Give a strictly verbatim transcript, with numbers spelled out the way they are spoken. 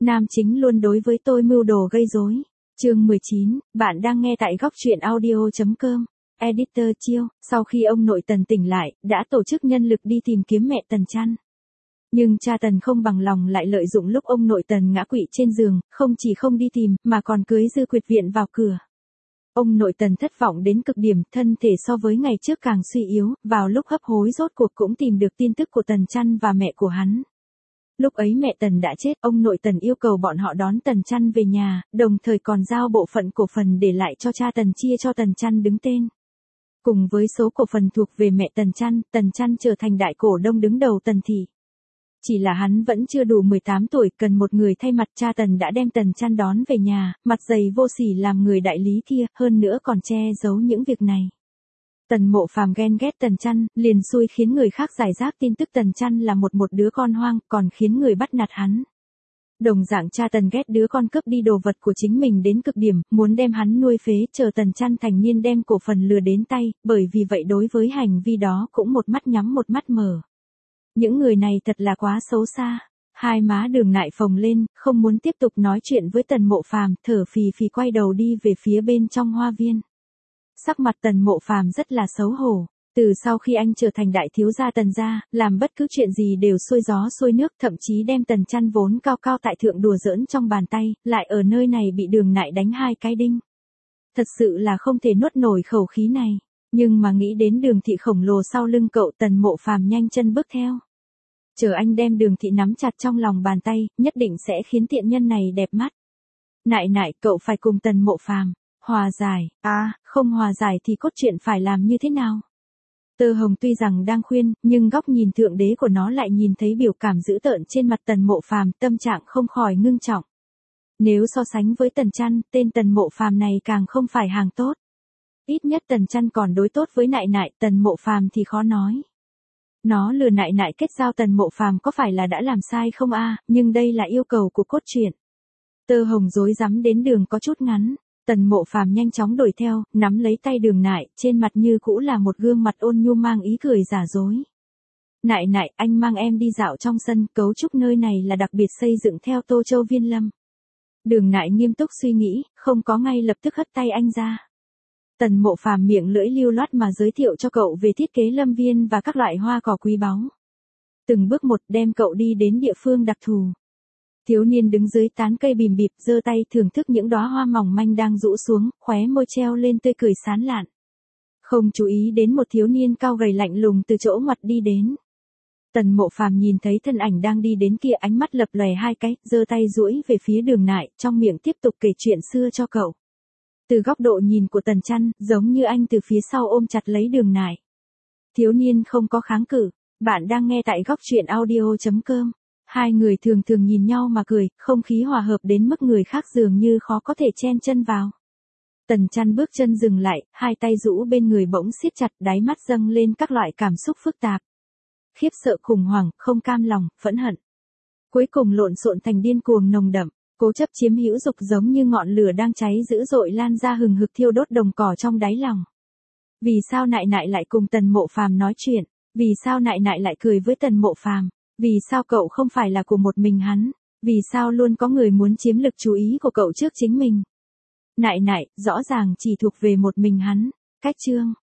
Nam chính luôn đối với tôi mưu đồ gây rối. Chương mười chín, bạn đang nghe tại góc truyện audio chấm com. Editor Chiêu, sau khi ông nội Tần tỉnh lại, đã tổ chức nhân lực đi tìm kiếm mẹ Tần Chăn. Nhưng cha Tần không bằng lòng lại lợi dụng lúc ông nội Tần ngã quỵ trên giường, không chỉ không đi tìm, mà còn cưới Dư Quyệt Viện vào cửa. Ông nội Tần thất vọng đến cực điểm, thân thể so với ngày trước càng suy yếu, vào lúc hấp hối rốt cuộc cũng tìm được tin tức của Tần Chăn và mẹ của hắn. Lúc ấy mẹ Tần đã chết, ông nội Tần yêu cầu bọn họ đón Tần Chăn về nhà, đồng thời còn giao bộ phận cổ phần để lại cho cha Tần chia cho Tần Chăn đứng tên. Cùng với số cổ phần thuộc về mẹ Tần Chăn, Tần Chăn trở thành đại cổ đông đứng đầu Tần thị. Chỉ là hắn vẫn chưa đủ mười tám tuổi, cần một người thay mặt, cha Tần đã đem Tần Chăn đón về nhà, mặt dày vô sỉ làm người đại lý kia, hơn nữa còn che giấu những việc này. Tần Mộ Phàm ghen ghét Tần Chăn, liền xui khiến người khác giải rác tin tức Tần Chăn là một một đứa con hoang, còn khiến người bắt nạt hắn. Đồng dạng cha Tần ghét đứa con cướp đi đồ vật của chính mình đến cực điểm, muốn đem hắn nuôi phế, chờ Tần Chăn thành niên đem cổ phần lừa đến tay, bởi vì vậy đối với hành vi đó cũng một mắt nhắm một mắt mở. Những người này thật là quá xấu xa. Hai má Đường Nại phồng lên, không muốn tiếp tục nói chuyện với Tần Mộ Phàm, thở phì phì quay đầu đi về phía bên trong hoa viên. Sắc mặt Tần Mộ Phàm rất là xấu hổ. Từ sau khi anh trở thành đại thiếu gia Tần gia, làm bất cứ chuyện gì đều xuôi gió xuôi nước, thậm chí đem Tần Chăn vốn cao cao tại thượng đùa giỡn trong bàn tay, lại ở nơi này bị Đường Nại đánh hai cái đinh. Thật sự là không thể nuốt nổi khẩu khí này. Nhưng mà nghĩ đến Đường thị khổng lồ sau lưng cậu, Tần Mộ Phàm nhanh chân bước theo. Chờ anh đem Đường thị nắm chặt trong lòng bàn tay, nhất định sẽ khiến tiện nhân này đẹp mắt. Nại nại, cậu phải cùng Tần Mộ Phàm hòa giải. À, không hòa giải thì cốt truyện phải làm như thế nào? Tơ Hồng tuy rằng đang khuyên, nhưng góc nhìn thượng đế của nó lại nhìn thấy biểu cảm dữ tợn trên mặt Tần Mộ Phàm, tâm trạng không khỏi ngưng trọng. Nếu so sánh với Tần Chăn, tên Tần Mộ Phàm này càng không phải hàng tốt. Ít nhất Tần Chăn còn đối tốt với Nại Nại, Tần Mộ Phàm thì khó nói. Nó lừa Nại Nại kết giao Tần Mộ Phàm có phải là đã làm sai không a? Nhưng đây là yêu cầu của cốt truyện. Tơ Hồng rối rắm đến đường có chút ngắn. Tần Mộ Phàm nhanh chóng đuổi theo, nắm lấy tay Đường Nại, trên mặt như cũ là một gương mặt ôn nhu mang ý cười giả dối. Nại Nại, anh mang em đi dạo trong sân, cấu trúc nơi này là đặc biệt xây dựng theo Tô Châu Viên Lâm. Đường Nại nghiêm túc suy nghĩ, không có ngay lập tức hất tay anh ra. Tần Mộ Phàm miệng lưỡi lưu loát mà giới thiệu cho cậu về thiết kế lâm viên và các loại hoa cỏ quý báu. Từng bước một đem cậu đi đến địa phương đặc thù. Thiếu niên đứng dưới tán cây bìm bịp, giơ tay thưởng thức những đóa hoa mỏng manh đang rũ xuống, khóe môi treo lên tươi cười sán lạn. Không chú ý đến một thiếu niên cao gầy lạnh lùng từ chỗ ngoặt đi đến. Tần Mộ Phàm nhìn thấy thân ảnh đang đi đến kia, ánh mắt lập lòe hai cái, giơ tay duỗi về phía Đường Nại, trong miệng tiếp tục kể chuyện xưa cho cậu. Từ góc độ nhìn của Tần Chăn, giống như anh từ phía sau ôm chặt lấy Đường Nại. Thiếu niên không có kháng cự. Bạn đang nghe tại góc truyện audio chấm com. Hai người thường thường nhìn nhau mà cười, không khí hòa hợp đến mức người khác dường như khó có thể chen chân vào. Tần Chăn bước chân dừng lại, hai tay rũ bên người bỗng siết chặt, đáy mắt dâng lên các loại cảm xúc phức tạp. Khiếp sợ, khủng hoảng, không cam lòng, phẫn hận. Cuối cùng lộn xộn thành điên cuồng nồng đậm, cố chấp chiếm hữu dục, giống như ngọn lửa đang cháy dữ dội lan ra hừng hực thiêu đốt đồng cỏ trong đáy lòng. Vì sao Nại Nại lại cùng Tần Mộ Phàm nói chuyện? Vì sao Nại Nại lại cười với Tần Mộ Phàm? Vì sao cậu không phải là của một mình hắn? Vì sao luôn có người muốn chiếm lực chú ý của cậu trước chính mình? Nại Nại, rõ ràng chỉ thuộc về một mình hắn. Cách chương.